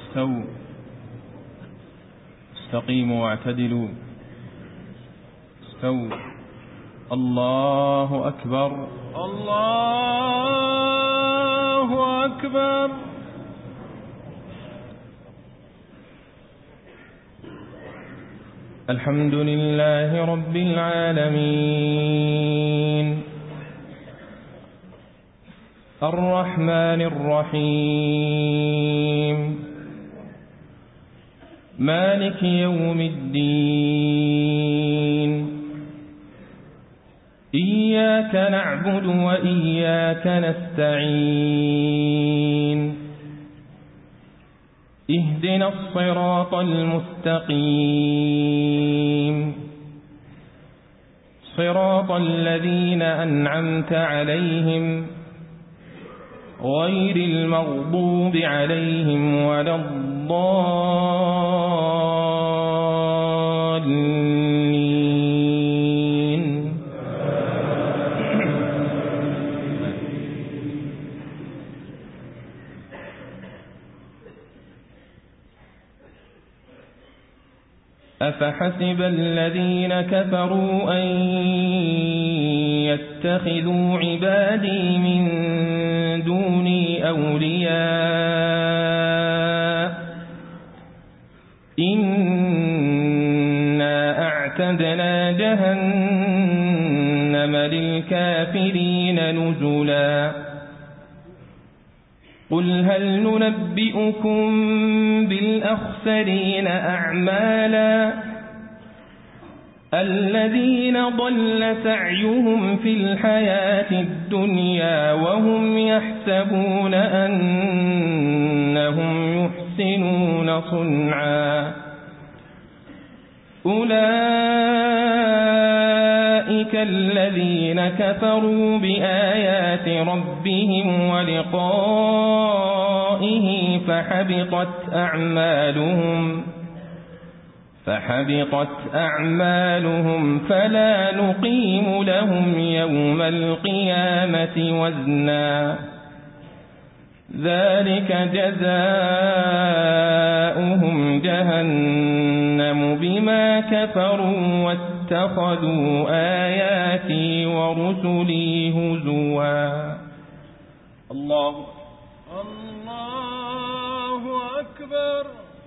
استووا استقيموا واعتدلوا استووا. الله أكبر الله أكبر. الحمد لله رب العالمين الرحمن الرحيم مالك يوم الدين إياك نعبد وإياك نستعين اهدنا الصراط المستقيم صراط الذين أنعمت عليهم غير المغضوب عليهم ولا الضالين. أفحسب الذين كفروا أن يتخذوا عبادي من دوني أولياء إنا أعتدنا جهنم للكافرين نزلا قل هل ننبئكم بالأخسرين أعمالا الذين ضل سعيهم في الحياة الدنيا وهم يحسبون أنهم يحسنون صنعا أولئك الذين كفروا بآيات ربهم ولقائه فحبطت أعمالهم فلا نقيم لهم يوم القيامة وزنا ذلك جزاؤهم جهنم بما كفروا واتخذوا آياتي ورسلي هزوا. الله أكبر.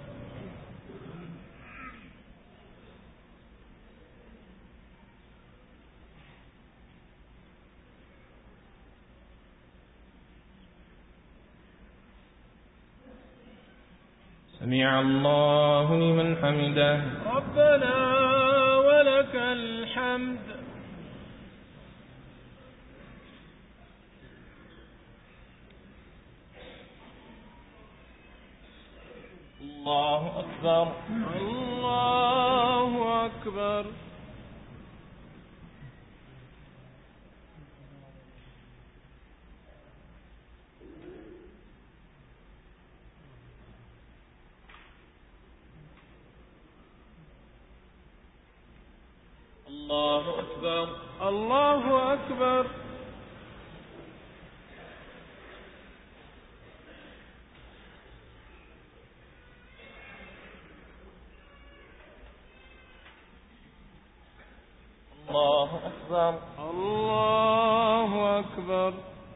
سمع الله لمن حمده ربنا ولك الحمد. الله أكبر. الله أكبر. الله أكبر. الله أكبر. الله أكبر. الله أكبر.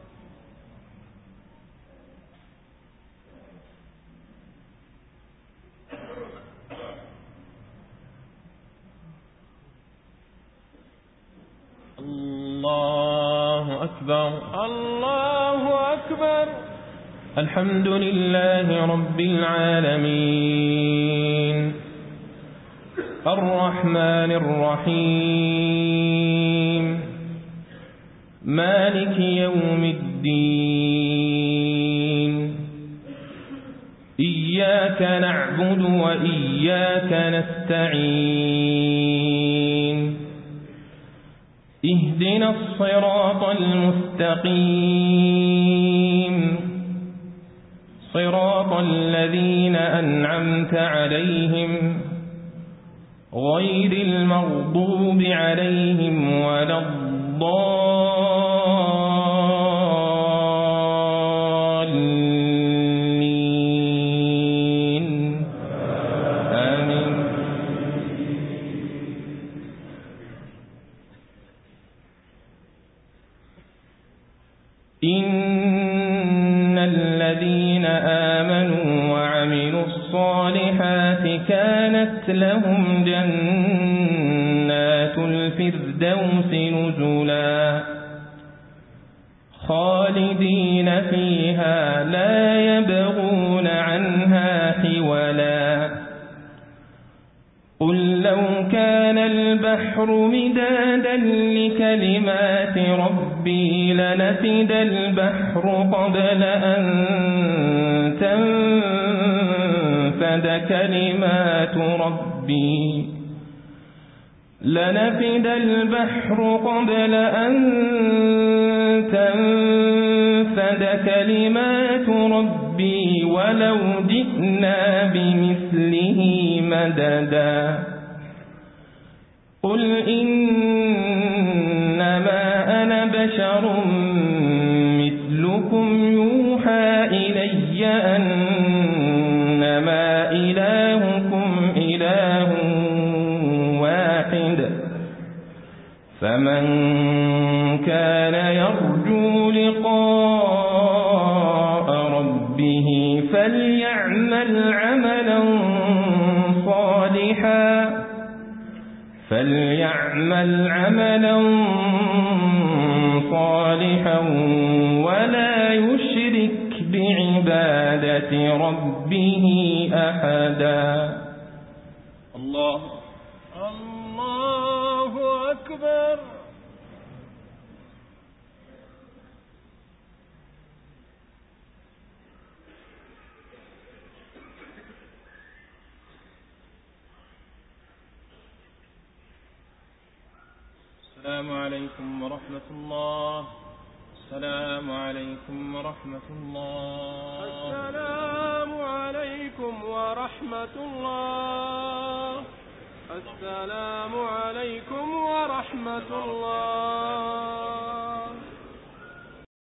الله أكبر. الله أكبر. الحمد لله رب العالمين الرحمن الرحيم مالك يوم الدين إياك نعبد وإياك نستعين اهدنا الصراط المستقيم صراط الذين أنعمت عليهم غير المغضوب عليهم ولا الضالين. الذين آمنوا وعملوا الصالحات كانت لهم جنات الفردوس نزلا خالدين فيها لا يبغون عنها حولا قل لو كان البحر مدادا لكلمات ربي لنفد البحر قبل أن تنفد كلمات ربي ولو جئنا بمثله مددا قل إنما أنا بشر مثلكم يوحى إلي أنما إلهكم إله واحد فمن كان يرجو لقاء ربه فليعمل عملا صالحا ولا يشرك بعبادة ربه أحدا. الله أكبر. السلام عليكم ورحمة الله. السلام عليكم ورحمة الله. السلام عليكم ورحمة الله. السلام عليكم ورحمة الله.